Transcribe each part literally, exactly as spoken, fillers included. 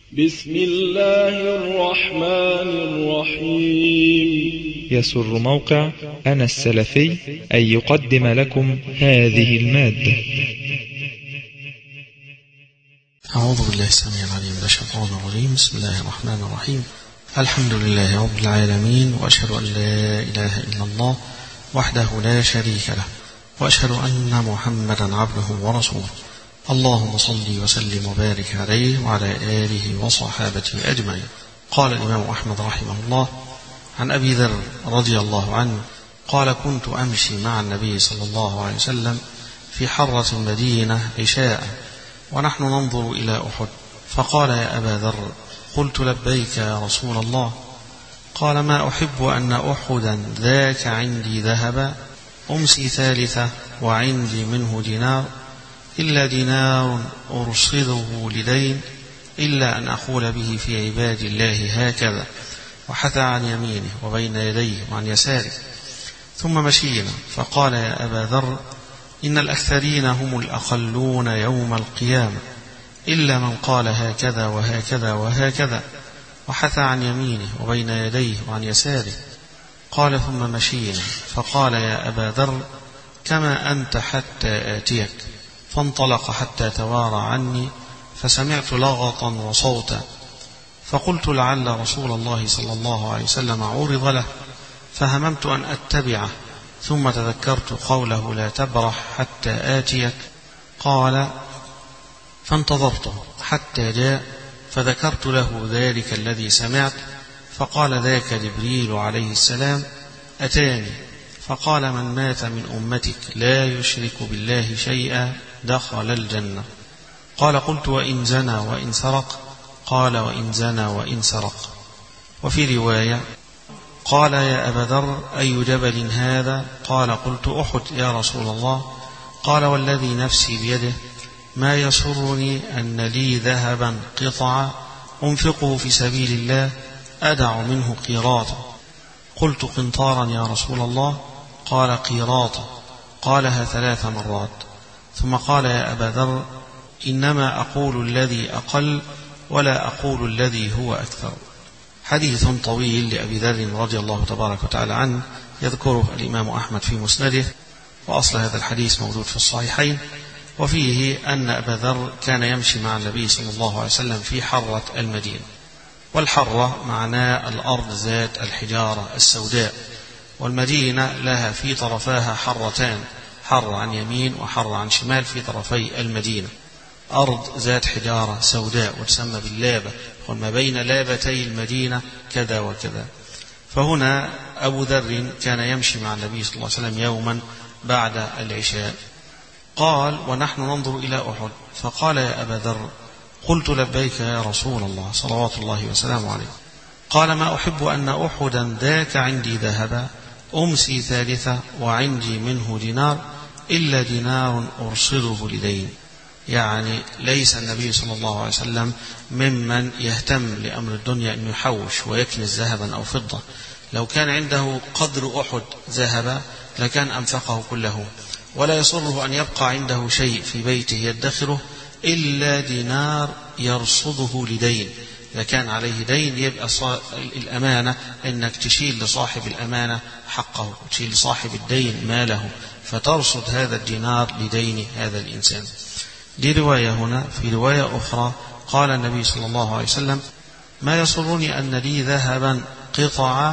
بسم الله الرحمن الرحيم. يسر موقع أنا السلفي أن يقدم لكم هذه المادة. أعوذ بالله السميع العليم من الشيطان الرجيم. بسم الله الرحمن الرحيم. الحمد لله رب العالمين، وأشهد أن لا إله إلا الله وحده لا شريك له، وأشهد أن محمدا عبده ورسوله. اللهم صل وسلم وبارك عليه وعلى آله وصحابته أجمعين. قال الإمام أحمد رحمه الله عن أبي ذر رضي الله عنه قال: كنت أمشي مع النبي صلى الله عليه وسلم في حرة المدينة عشاء ونحن ننظر إلى أحد، فقال: يا أبا ذر. قلت: لبيك يا رسول الله. قال: ما أحب أن أحدا ذاك عندي ذهبا أمسي ثالثة وعندي منه دينار، إلا دينار أرصده لدين، إلا أن أقول به في عباد الله هكذا، وحثى عن يمينه وبين يديه وعن يساره. ثم مشينا، فقال: يا أبا ذر، إن الأكثرين هم الأقلون يوم القيامة، إلا من قال هكذا وهكذا وهكذا، وحثى عن يمينه وبين يديه وعن يساره. قال: ثم مشينا، فقال: يا أبا ذر، كما أنت حتى آتيك. فانطلق حتى توارى عني، فسمعت لغطا وصوتا، فقلت: لعل رسول الله صلى الله عليه وسلم عرض له، فهممت أن أتبعه، ثم تذكرت قوله: لا تبرح حتى آتيك. قال: فانتظرته حتى جاء، فذكرت له ذلك الذي سمعت، فقال: ذاك جبريل عليه السلام أتاني فقال: من مات من أمتك لا يشرك بالله شيئا دخل الجنة. قال: قلت: وإن زنى وإن سرق؟ قال: وإن زنى وإن سرق. وفي رواية قال: يا أبا ذر، أي جبل هذا؟ قال: قلت: أحد يا رسول الله. قال: والذي نفسي بيده، ما يسرني أن لي ذهبا قطعا أنفقه في سبيل الله أدع منه قيراطا. قلت: قنطارا يا رسول الله؟ قال: قيراطا. قالها ثلاث مرات، ثم قال: يا أبا ذر، إنما أقول الذي أقل ولا أقول الذي هو أكثر. حديث طويل لأبي ذر رضي الله تبارك وتعالى عنه، يذكره الإمام أحمد في مسنده، وأصل هذا الحديث موجود في الصحيحين. وفيه أن أبا ذر كان يمشي مع النبي صلى الله عليه وسلم في حرة المدينة، والحرة معناه الأرض ذات الحجارة السوداء، والمدينة لها في طرفاها حرتان، حر عن يمين وحر عن شمال في طرفي المدينة، أرض ذات حجارة سوداء وتسمى باللابة، وما بين لابتي المدينة كذا وكذا. فهنا أبو ذر كان يمشي مع النبي صلى الله عليه وسلم يوما بعد العشاء. قال: ونحن ننظر إلى أحد، فقال: يا أبا ذر. قلت: لبيك يا رسول الله صلوات الله وسلامه عليه. قال: ما أحب أن أحدا ذاك عندي ذهبا أمسي ثالثة وعندي منه دينار، إلا دينار أرصده لدين. يعني ليس النبي صلى الله عليه وسلم ممن يهتم لأمر الدنيا أن يحوش ويكنز ذهبا أو فضة. لو كان عنده قدر أحد ذهبا لكان أنفقه كله، ولا يصره أن يبقى عنده شيء في بيته يدخره إلا دينار يرصده لدين. إذا كان عليه دين يبقى الأمانة أنك تشيل لصاحب الأمانة حقه، تشيل لصاحب الدين ماله، فترصد هذا الدينار لدين هذا الإنسان. دي رواية. هنا في رواية أخرى قال النبي صلى الله عليه وسلم: ما يسرني أن لي ذهبا قطعا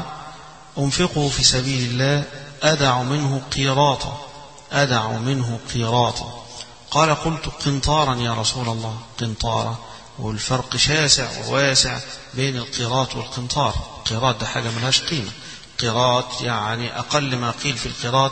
أنفقه في سبيل الله أدع منه قيراطا، أدع منه قيراطا. قال: قلت: قنطارا يا رسول الله؟ قنطارا، والفرق شاسع وواسع بين القيراط والقنطار. القيراط ده حاجة ملهاش قيمة. قيراط يعني أقل ما قيل في القيراط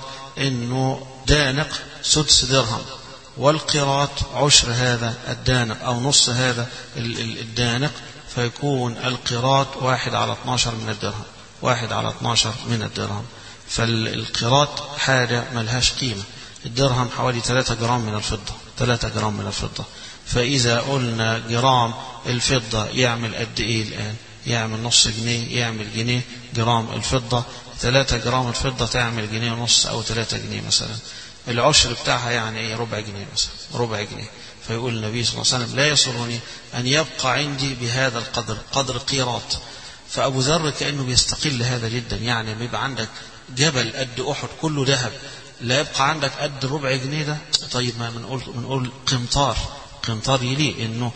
إنه دانق سدس درهم، والقيراط عشر هذا الدانق أو نص هذا الدانق، فيكون القيراط واحد على اثناشر من الدرهم، واحد على اثناشر من الدرهم. فالقيراط حاجة ملهاش قيمة. الدرهم حوالي ثلاثة جرام من الفضة، ثلاثة جرام من الفضة. فإذا قلنا جرام الفضة يعمل قد إيه الآن؟ يعمل نص جنيه، يعمل جنيه. جرام الفضة ثلاثة جرام الفضة تعمل جنيه ونص أو ثلاثة جنيه مثلا. العشر بتاعها يعني إيه؟ ربع جنيه مثلا، ربع جنيه. فيقول النبي صلى الله عليه وسلم لا يسرني أن يبقى عندي بهذا القدر، قدر قيراط. فأبو ذر كأنه بيستقل هذا جدا، يعني بيبقى عندك جبل قد أحد كله ذهب لا يبقى عندك قد ربع جنيه ده، طيب ما بنقول بنقول قنطار، قنطار يليق إنه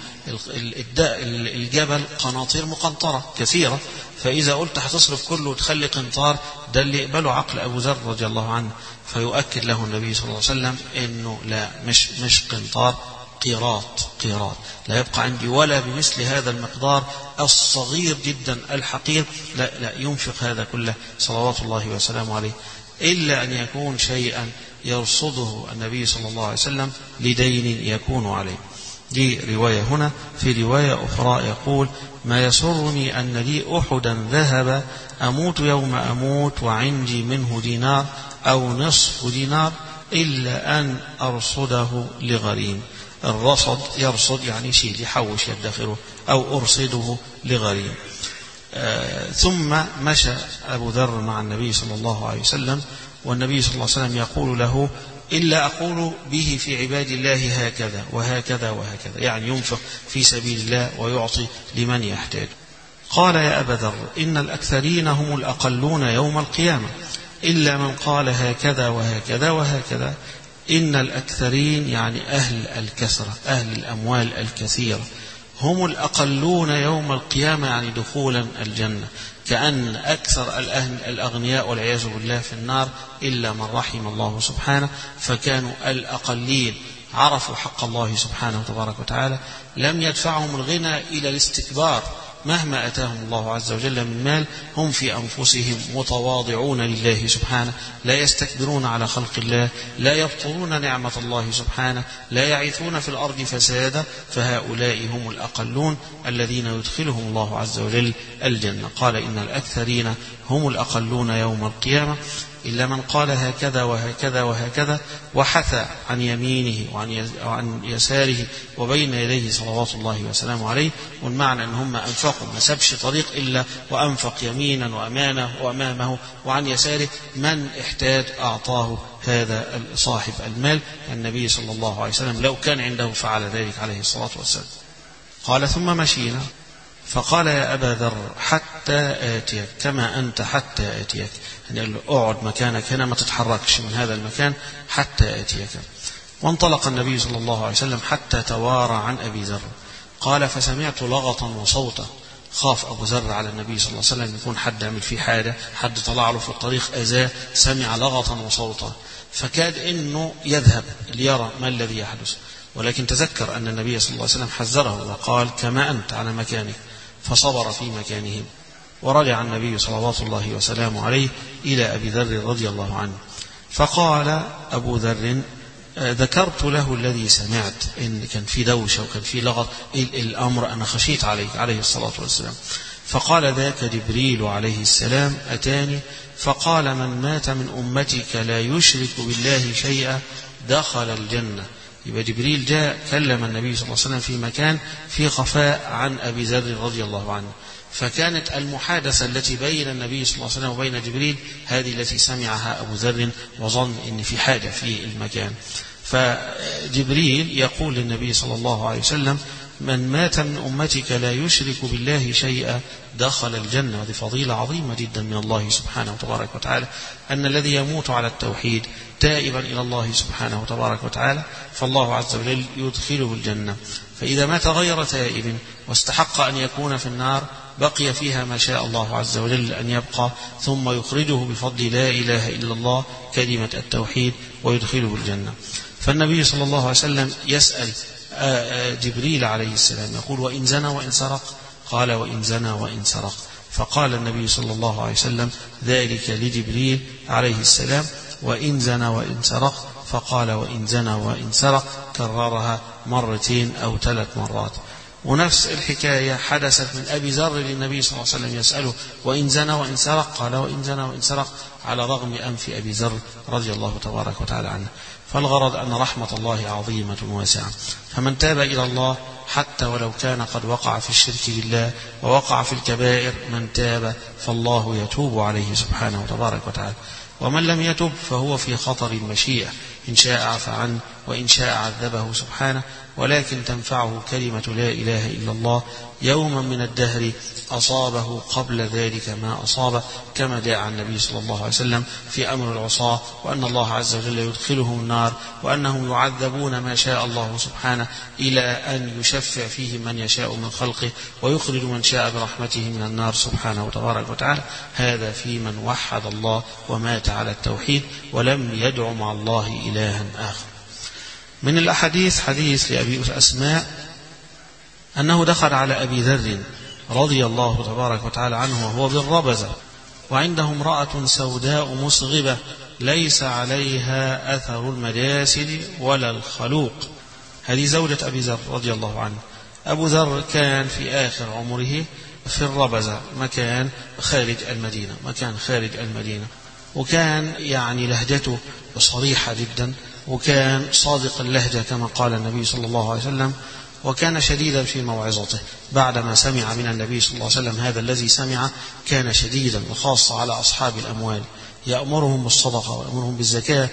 الجبل قناطير مقنطرة كثيرة، فإذا قلت هتصرف كله وتخلي قنطار، ده اللي يقبله عقل أبو ذر رضي الله عنه. فيؤكد له النبي صلى الله عليه وسلم إنه لا، مش مش قنطار، قيراط، قيراط لا يبقى عندي ولا بمثل هذا المقدار الصغير جدا الحقير، لا لا ينفق هذا كله صلوات الله وسلامه عليه، إلا أن يكون شيئا يرصده النبي صلى الله عليه وسلم لدين يكون عليه. دي رواية هنا. في رواية أخرى يقول ما يسرني أن لي أحدا ذهب أموت يوم أموت وعندي منه دينار أو نصف دينار إلا أن أرصده لغريم. الرصد يرصد يعني شيء يحوش يدخره، أو أرصده لغريم. آه ثم مشى أبو ذر مع النبي صلى الله عليه وسلم، والنبي صلى الله عليه وسلم يقول له إلا أقول به في عباد الله هكذا وهكذا وهكذا، يعني ينفق في سبيل الله ويعطي لمن يحتاج. قال يا أبا ذر إن الأكثرين هم الأقلون يوم القيامة إلا من قال هكذا وهكذا وهكذا. إن الأكثرين يعني أهل الكثرة، أهل الأموال الكثيرة، هم الأقلون يوم القيامة يعني دخولا الجنة، كأن أكثر الأغنياء والعياذ بالله في النار إلا من رحم الله سبحانه، فكانوا الأقلين، عرفوا حق الله سبحانه وتبارك وتعالى، لم يدفعهم الغنى إلى الاستكبار، مهما أتاهم الله عز وجل من مال هم في أنفسهم متواضعون لله سبحانه، لا يستكبرون على خلق الله، لا يبطلون نعمة الله سبحانه، لا يعيثون في الأرض فسادا، فهؤلاء هم الأقلون الذين يدخلهم الله عز وجل الجنة. قال إن الأكثرين هم الأقلون يوم القيامة إلا من قال هكذا وهكذا وهكذا، وحثى عن يمينه وعن يساره وبين يديه صلوات الله وسلامه عليه. والمعنى أن هم أنفقوا، ما سبش طريق إلا وأنفق يمينا وأمانه وأمامه وعن يساره، من احتاج أعطاه هذا صاحب المال. النبي صلى الله عليه وسلم لو كان عنده فعل ذلك عليه الصلاة والسلام. قال ثم مشينا فقال يا أبا ذر حتى آتيك كما أنت حتى آتيك، يعني قال له اقعد مكانك هنا ما تتحركش من هذا المكان حتى آتيك. وانطلق النبي صلى الله عليه وسلم حتى توارى عن أبي ذر. قال فسمعت لغطا وصوتا، خاف أبو ذر على النبي صلى الله عليه وسلم يكون حد عمل فيه حاجة، حد طلع له في الطريق أذاه، سمع لغطا وصوتا، فكاد إنه يذهب ليرى ما الذي يحدث، ولكن تذكر أن النبي صلى الله عليه وسلم حذره وقال كما أنت على مكانك، فصبر في مكانه. ورجع النبي صلوات الله وسلامه عليه إلى أبي ذر رضي الله عنه، فقال أبو ذر ذكرت له الذي سمعت، إن كان في دوشة وكان في لغط، الأمر أنا خشيت عليك عليه الصلاة والسلام. فقال ذاك جبريل عليه السلام أتاني فقال من مات من أمتك لا يشرك بالله شيئا دخل الجنة. يبقى جبريل جاء كلم النبي صلى الله عليه وسلم في مكان في خفاء عن أبي ذر رضي الله عنه، فكانت المحادثة التي بين النبي صلى الله عليه وسلم وبين جبريل هذه التي سمعها أبو ذر وظن إن في حاجة في المكان. فجبريل يقول للنبي صلى الله عليه وسلم من مات من أمتك لا يشرك بالله شيئا دخل الجنة. هذه فضيلة عظيمة جدا من الله سبحانه وتبارك وتعالى، أن الذي يموت على التوحيد تائبا إلى الله سبحانه وتبارك وتعالى فالله عز وجل يدخله الجنة. فإذا مات غير تائب واستحق أن يكون في النار بقي فيها ما شاء الله عز وجل أن يبقى، ثم يخرجه بفضل لا إله إلا الله كلمة التوحيد ويدخله الجنة. فالنبي صلى الله عليه وسلم يسأل جبريل عليه السلام يقول وإن زنى وإن سرق؟ قال وإن زنى وإن سرق. فقال النبي صلى الله عليه وسلم ذلك لجبريل عليه السلام وإن زنى وإن سرق، فقال وإن زنى وإن سرق، كررها مرتين أو ثلاث مرات. ونفس الحكاية حدثت من أبي ذر للنبي صلى الله عليه وسلم يسأله وإن زنى وإن سرق؟ قال وإن زنى وإن سرق، على رغم أنف أبي ذر رضي الله تبارك وتعالى عنه. فالغرض أن رحمة الله عظيمة واسعة، فمن تاب إلى الله حتى ولو كان قد وقع في الشرك بالله ووقع في الكبائر، من تاب فالله يتوب عليه سبحانه وتبارك وتعالى، ومن لم يتب فهو في خطر المشيئة، إن شاء عفى عنه وإن شاء عذبه سبحانه، ولكن تنفعه كلمة لا إله إلا الله يوما من الدهر أصابه قبل ذلك ما أصابه، كما جاء عن النبي صلى الله عليه وسلم في أمر العصاة، وأن الله عز وجل يدخلهم النار وأنهم يعذبون ما شاء الله سبحانه إلى أن يشفع فيه من يشاء من خلقه ويخرج من شاء برحمته من النار سبحانه وتبارك وتعالى. هذا في من وحد الله ومات على التوحيد ولم يدع مع الله إلها آخر. من الأحاديث حديث لأبي أسماء أنه دخل على أبي ذر رضي الله تبارك وتعالى عنه وهو بالربزة، وعنده امرأة سوداء مصغبة ليس عليها أثر المجاسد ولا الخلوق. هذه زوجة أبي ذر رضي الله عنه. أبو ذر كان في آخر عمره في الربزة، مكان خارج المدينة، مكان خارج المدينة، وكان يعني لهجته صريحة جدا، وكان صادق اللهجة كما قال النبي صلى الله عليه وسلم، وكان شديدا في موعظته. بعدما سمع من النبي صلى الله عليه وسلم هذا الذي سمع كان شديدا، وخاصة على أصحاب الأموال، يأمرهم بالصدقة ويأمرهم بالزكاة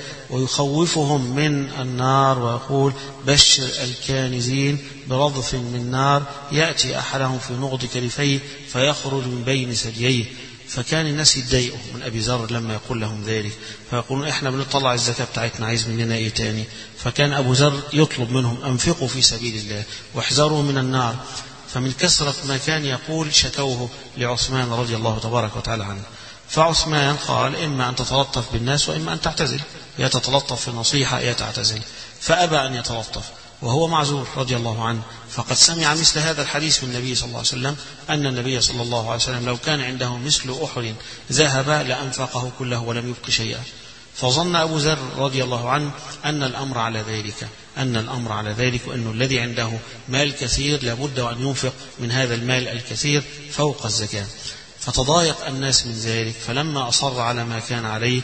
ويخوفهم من النار، ويقول بشر الكانزين برضف من نار يأتي أحدهم في نغض كرفيه فيخرج من بين ثدييه. فكان الناس يتضايقوا من أبي ذر لما يقول لهم ذلك، فيقولون إحنا بنطلع الزكاة بتاعتنا، عايز مننا إيه تاني؟ فكان أبو ذر يطلب منهم أنفقوا في سبيل الله واحذروا من النار. فمن كثرة ما كان يقول شكوه لعثمان رضي الله تبارك وتعالى عنه، فعثمان قال إما أن تتلطف بالناس وإما أن تعتزل، يا تتلطف في النصيحة يا تعتزل، فأبى أن يتلطف وهو معذور رضي الله عنه. فقد سمع مثل هذا الحديث من النبي صلى الله عليه وسلم أن النبي صلى الله عليه وسلم لو كان عنده مثل أحد ذهب لأنفقه كله ولم يبق شيئا. فظن أبو ذر رضي الله عنه أن الأمر على ذلك، أن الأمر على ذلك وأنه الذي عنده مال كثير لابد أن ينفق من هذا المال الكثير فوق الزكاة. فتضايق الناس من ذلك، فلما أصر على ما كان عليه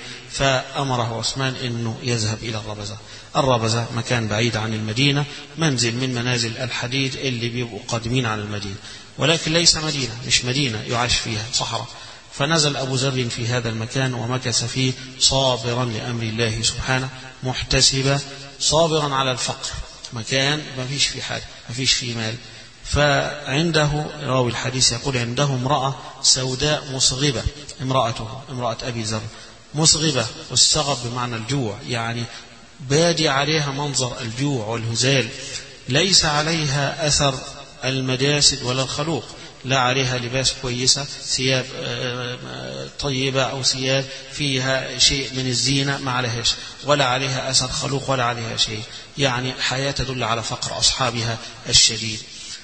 فأمره عثمان أنه يذهب إلى الربزة. الربزة مكان بعيد عن المدينة، منزل من منازل الحديد اللي بيبقوا قادمين على المدينة، ولكن ليس مدينة، مش مدينة يعاش فيها، صحراء. فنزل أبو ذر في هذا المكان ومكث فيه صابرا لأمر الله سبحانه، محتسبا صابرا على الفقر، مكان ما فيش فيه حاجة، ما فيش فيه مال. فعنده راوي الحديث يقول عنده امرأة سوداء مصغبة، امرأته امرأة أبي ذر مصغبة، والصغب بمعنى الجوع، يعني بادي عليها منظر الجوع والهزال، ليس عليها أثر المجاسد ولا الخلوق، لا عليها لباس كويسة، ثياب طيبة أو ثياب فيها شيء من الزينة ما عليهاش، ولا عليها أثر خلوق ولا عليها شيء، يعني حياة تدل على فقر أصحابها الشديد.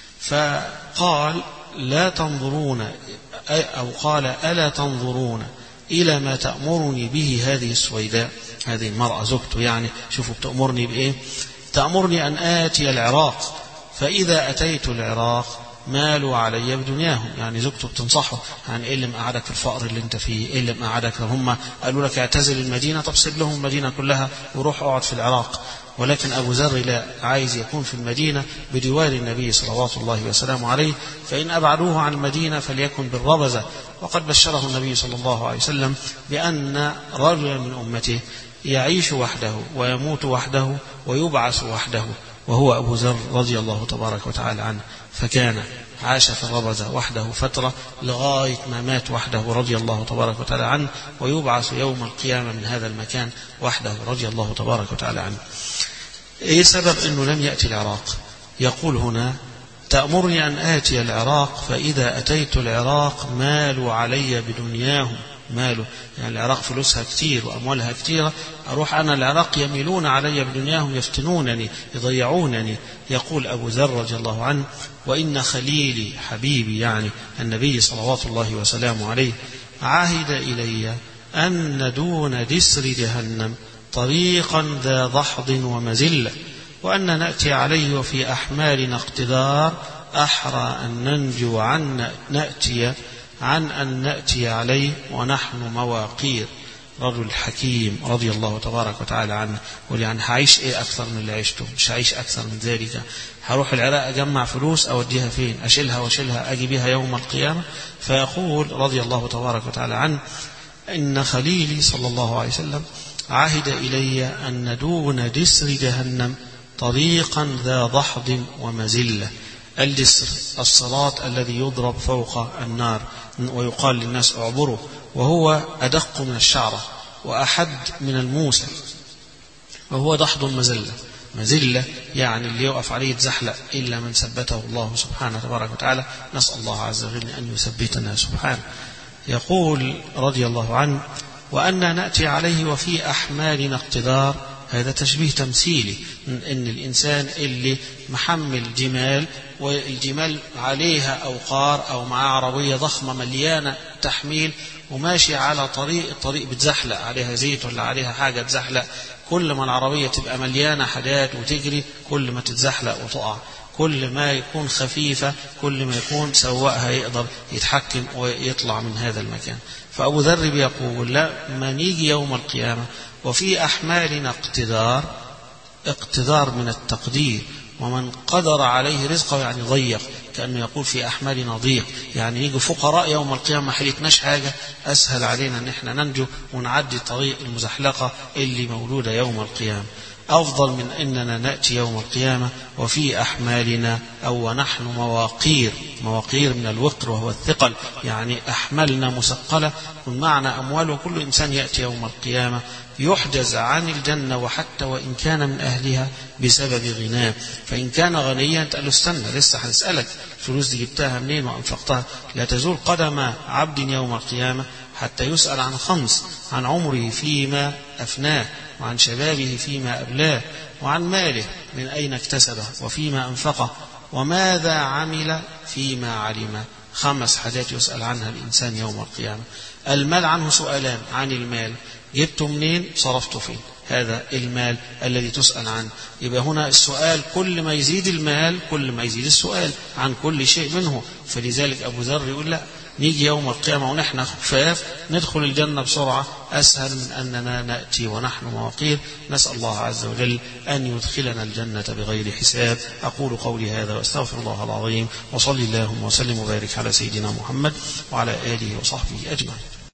فقال لا تنظرون، أو قال ألا تنظرون إلى ما تأمرني به هذه السويداء، هذه المرأة زوجته، يعني شوفوا بتأمرني بإيه؟ تأمرني أن آتي العراق، فإذا أتيت العراق مالوا علي بدنياهم، يعني زوجته بتنصحه، يعني إيه اللي مقعدك في الفقر اللي انت فيه، إيه اللي مقعدك؟ هم قالوا لك اعتزل المدينة، طب سيب لهم المدينة كلها وروح اقعد في العراق. ولكن أبو ذر لا، عايز يكون في المدينة بجوار النبي صلوات الله وسلامه عليه، فإن أبعدوه عن المدينة فليكن بالربزة. وقد بشره النبي صلى الله عليه وسلم بأن رجلا من أمته يعيش وحده ويموت وحده ويبعث وحده، وهو أبو ذر رضي الله تبارك وتعالى عنه. فكان عاش في الربزة وحده فترة لغاية ما مات وحده رضي الله تبارك وتعالى عنه، ويبعث يوم القيامة من هذا المكان وحده رضي الله تبارك وتعالى عنه. إيه سبب أنه لم يأتي العراق؟ يقول هنا تأمرني أن آتي العراق، فإذا أتيت العراق مالوا علي بدنياهم، ماله يعني العراق فلوسها كتير وأموالها كتيرة، أروح أنا العراق يميلون علي بدنياهم، يفتنونني يضيعونني. يقول أبو ذر رضي الله عنه وإن خليلي حبيبي، يعني النبي صلوات الله وسلامه عليه، عهد إلي أن دون دسر جهنم طريقا ذا ضحض ومزلة، وأن نأتي عليه وفي أحمالنا اقتدار، أحرى أن ننجو عن نأتي عن أن نأتي عليه ونحن مواقير. رجل حكيم رضي الله تبارك وتعالى عنه، ولي هعيش إيه أكثر من اللي عشته؟ مش هعيش أكثر من ذلك. هروح العراق أجمع فلوس أوديها فين؟ أشيلها وأشيلها أجي بها يوم القيامة. فيقول رضي الله تبارك وتعالى عنه إن خليلي صلى الله عليه وسلم عهد إلي أن ندون دسر جهنم طريقا ذا ضحض ومزلة. الدسر الصراط الذي يضرب فوق النار ويقال للناس اعبروا، وهو أدق من الشعرة وأحد من الموسى، وهو ضحض مزلة. مزلة يعني اللي يقف عليه يتزحلق إلا من ثبته الله سبحانه تبارك وتعالى. نسأل الله عز وجل أن يثبتنا سبحانه. يقول رضي الله عنه: وأنا نأتي عليه وفي أحمالنا اقتدار. هذا تشبيه تمثيلي، إن الإنسان اللي محمل جمال والجمال عليها أوقار أو معاه عربية ضخمة مليانة تحميل وماشي على طريق، الطريق بتزحلق عليها زيت ولا عليها حاجة تزحلق، كل ما العربية تبقى مليانة حاجات وتجري كل ما تتزحلق وتقع. كل ما يكون خفيفة كل ما يكون سواقها يقدر يتحكم ويطلع من هذا المكان. فأبو ذر بيقول: لا، ما نيجي يوم القيامة وفي أحمالنا اقتدار. اقتدار من التقدير، ومن قدر عليه رزقه يعني ضيق، كأنه يقول في أحمالنا ضيق، يعني يجي فقراء يوم القيامة ما حلتناش حاجة، أسهل علينا أن احنا ننجو ونعدي طريق المزحلقة اللي مولودة يوم القيامة. أفضل من أننا نأتي يوم القيامة وفي أحمالنا أو ونحن مواقير. مواقير من الوقر وهو الثقل، يعني أحمالنا مثقلة، والمعنى أموال. وكل إنسان يأتي يوم القيامة يحجز عن الجنة وحتى وإن كان من أهلها بسبب غناه. فإن كان غنيا تقول له استنى لسه هنسألك الفلوس دي جبتها منين وأنفقتها. لا تزول قدم عبد يوم القيامة حتى يسأل عن خمس: عن عمره فيما أفناه، وعن شبابه فيما أبلاه، وعن ماله من أين اكتسبه، وفيما أنفقه، وماذا عمل فيما علم. خمس حاجات يسأل عنها الإنسان يوم القيامة. المال عنه سؤالان: عن المال جبته منين، صرفته فين، هذا المال الذي تسأل عنه. يبقى هنا السؤال كل ما يزيد المال كل ما يزيد السؤال عن كل شيء منه. فلذلك أبو ذر يقول: لا، نيجي يوم القيامة ونحن خفاف ندخل الجنة بسرعة أسهل من أننا نأتي ونحن مواقير. نسأل الله عز وجل أن يدخلنا الجنة بغير حساب. أقول قولي هذا وأستغفر الله العظيم، وصلي اللهم وسلم وبارك على سيدنا محمد وعلى آله وصحبه أجمعين.